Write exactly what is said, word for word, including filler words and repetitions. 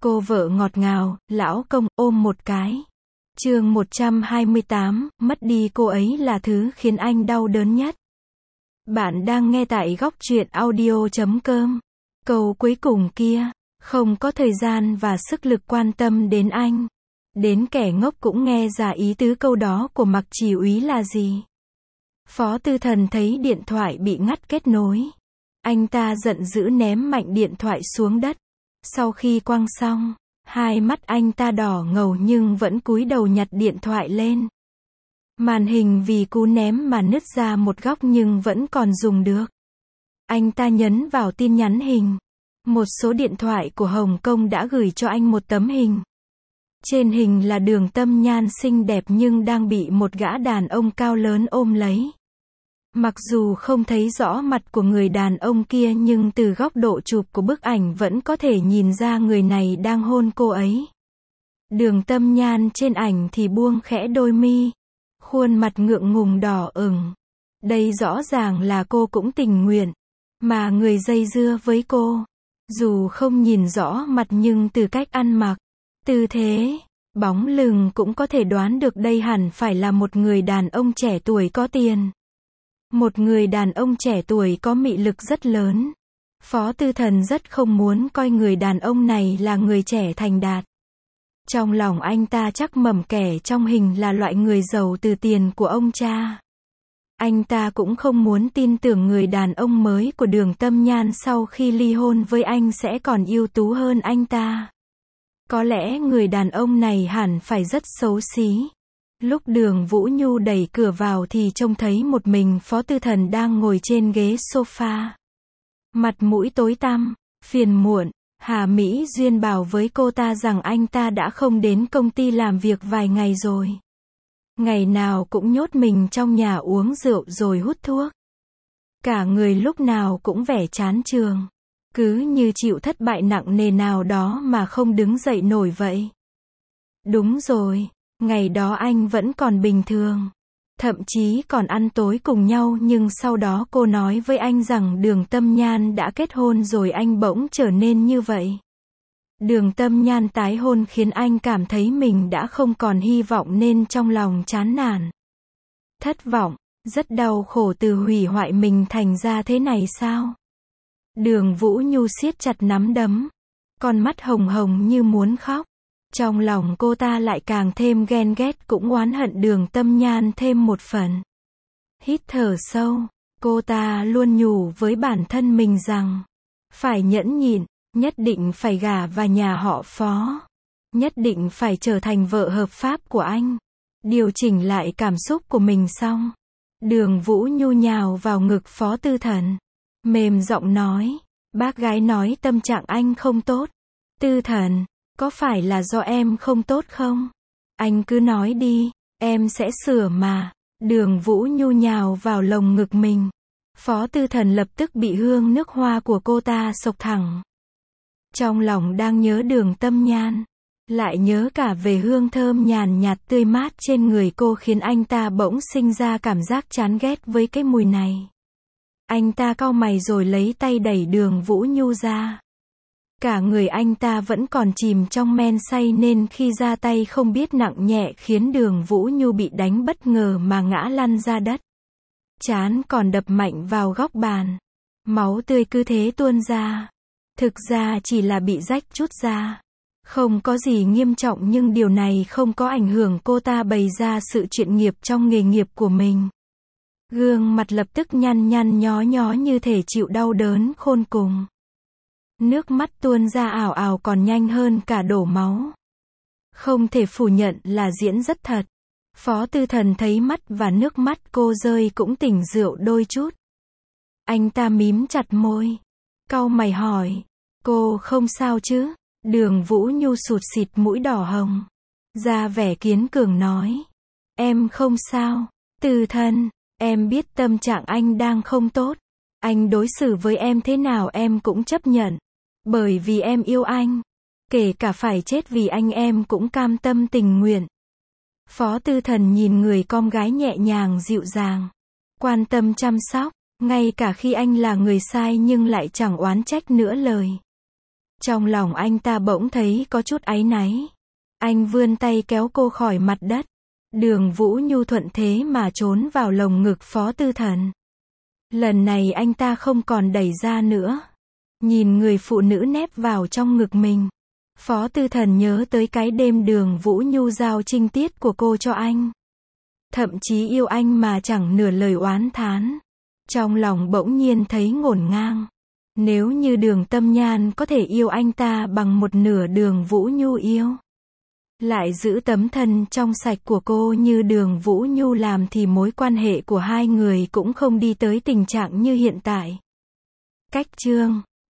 Cô vợ ngọt ngào, lão công, ôm một cái. Chương một trăm hai mươi tám, mất đi cô ấy là thứ khiến anh đau đớn nhất. Bạn đang nghe tại góc truyện audio chấm com. Câu cuối cùng kia, không có thời gian và sức lực quan tâm đến anh. Đến kẻ ngốc cũng nghe ra ý tứ câu đó của Mạc Chỉ úy là gì. Phó Tư Thần thấy điện thoại bị ngắt kết nối. Anh ta giận dữ ném mạnh điện thoại xuống đất. Sau khi quăng xong, hai mắt anh ta đỏ ngầu nhưng vẫn cúi đầu nhặt điện thoại lên. Màn hình vì cú ném mà nứt ra một góc nhưng vẫn còn dùng được. Anh ta nhấn vào tin nhắn hình. Một số điện thoại của Hồng Kông đã gửi cho anh một tấm hình. Trên hình là Đường Tâm Nhan xinh đẹp nhưng đang bị một gã đàn ông cao lớn ôm lấy. Mặc dù không thấy rõ mặt của người đàn ông kia nhưng từ góc độ chụp của bức ảnh vẫn có thể nhìn ra người này đang hôn cô ấy. Đường Tâm Nhan trên ảnh thì buông khẽ đôi mi, khuôn mặt ngượng ngùng đỏ ửng. Đây rõ ràng là cô cũng tình nguyện, mà người dây dưa với cô. Dù không nhìn rõ mặt nhưng từ cách ăn mặc, tư thế, bóng lưng cũng có thể đoán được đây hẳn phải là một người đàn ông trẻ tuổi có tiền. Một người đàn ông trẻ tuổi có mị lực rất lớn. Phó Tư Thần rất không muốn coi người đàn ông này là người trẻ thành đạt. Trong lòng anh ta chắc mẩm kẻ trong hình là loại người giàu từ tiền của ông cha. Anh ta cũng không muốn tin tưởng người đàn ông mới của Đường Tâm Nhan sau khi ly hôn với anh sẽ còn ưu tú hơn anh ta. Có lẽ người đàn ông này hẳn phải rất xấu xí. Lúc Đường Vũ Nhu đẩy cửa vào thì trông thấy một mình Phó Tư Thần đang ngồi trên ghế sofa. Mặt mũi tối tăm, phiền muộn. Hà Mỹ Duyên bảo với cô ta rằng anh ta đã không đến công ty làm việc vài ngày rồi. Ngày nào cũng nhốt mình trong nhà uống rượu rồi hút thuốc. Cả người lúc nào cũng vẻ chán chường. Cứ như chịu thất bại nặng nề nào đó mà không đứng dậy nổi vậy. Đúng rồi. Ngày đó anh vẫn còn bình thường. Thậm chí còn ăn tối cùng nhau nhưng sau đó cô nói với anh rằng Đường Tâm Nhan đã kết hôn rồi anh bỗng trở nên như vậy. Đường Tâm Nhan tái hôn khiến anh cảm thấy mình đã không còn hy vọng nên trong lòng chán nản. Thất vọng, rất đau khổ từ hủy hoại mình thành ra thế này sao? Đường Vũ Nhu siết chặt nắm đấm. Con mắt hồng hồng như muốn khóc. Trong lòng cô ta lại càng thêm ghen ghét cũng oán hận Đường Tâm Nhan thêm một phần. Hít thở sâu, cô ta luôn nhủ với bản thân mình rằng, phải nhẫn nhịn, nhất định phải gả vào nhà họ Phó. Nhất định phải trở thành vợ hợp pháp của anh. Điều chỉnh lại cảm xúc của mình xong. Đường Vũ Nhu nhào vào ngực Phó Tư Thần. Mềm giọng nói, bác gái nói tâm trạng anh không tốt. Tư Thần, có phải là do em không tốt không? Anh cứ nói đi, em sẽ sửa mà. Đường Vũ Nhu nhào vào lồng ngực mình. Phó Tư Thần lập tức bị hương nước hoa của cô ta xộc thẳng. Trong lòng đang nhớ Đường Tâm Nhan, lại nhớ cả về hương thơm nhàn nhạt tươi mát trên người cô khiến anh ta bỗng sinh ra cảm giác chán ghét với cái mùi này. Anh ta cau mày rồi lấy tay đẩy Đường Vũ Nhu ra. Cả người anh ta vẫn còn chìm trong men say nên khi ra tay không biết nặng nhẹ khiến Đường Vũ Nhu bị đánh bất ngờ mà ngã lăn ra đất. Trán còn đập mạnh vào góc bàn. Máu tươi cứ thế tuôn ra. Thực ra chỉ là bị rách chút ra. Không có gì nghiêm trọng nhưng điều này không có ảnh hưởng cô ta bày ra sự chuyên nghiệp trong nghề nghiệp của mình. Gương mặt lập tức nhăn nhăn nhó nhó như thể chịu đau đớn khôn cùng. Nước mắt tuôn ra ào ào còn nhanh hơn cả đổ máu. Không thể phủ nhận là diễn rất thật. Phó Tư Thần thấy mắt và nước mắt cô rơi cũng tỉnh rượu đôi chút. Anh ta mím chặt môi. Cau mày hỏi. Cô không sao chứ? Đường Vũ Nhu sụt sịt mũi đỏ hồng. Ra vẻ kiên cường nói. Em không sao. Tư Thần, em biết tâm trạng anh đang không tốt. Anh đối xử với em thế nào em cũng chấp nhận. Bởi vì em yêu anh. Kể cả phải chết vì anh em cũng cam tâm tình nguyện. Phó Tư Thần nhìn người con gái nhẹ nhàng dịu dàng. Quan tâm chăm sóc. Ngay cả khi anh là người sai nhưng lại chẳng oán trách nữa lời. Trong lòng anh ta bỗng thấy có chút áy náy. Anh vươn tay kéo cô khỏi mặt đất. Đường Vũ Nhu thuận thế mà trốn vào lồng ngực Phó Tư Thần. Lần này anh ta không còn đẩy ra nữa. Nhìn người phụ nữ nép vào trong ngực mình. Phó Tư Thần nhớ tới cái đêm Đường Vũ Nhu giao trinh tiết của cô cho anh. Thậm chí yêu anh mà chẳng nửa lời oán thán. Trong lòng bỗng nhiên thấy ngổn ngang. Nếu như Đường Tâm Nhan có thể yêu anh ta bằng một nửa Đường Vũ Nhu yêu, lại giữ tấm thân trong sạch của cô như Đường Vũ Nhu làm thì mối quan hệ của hai người cũng không đi tới tình trạng như hiện tại. Cách chương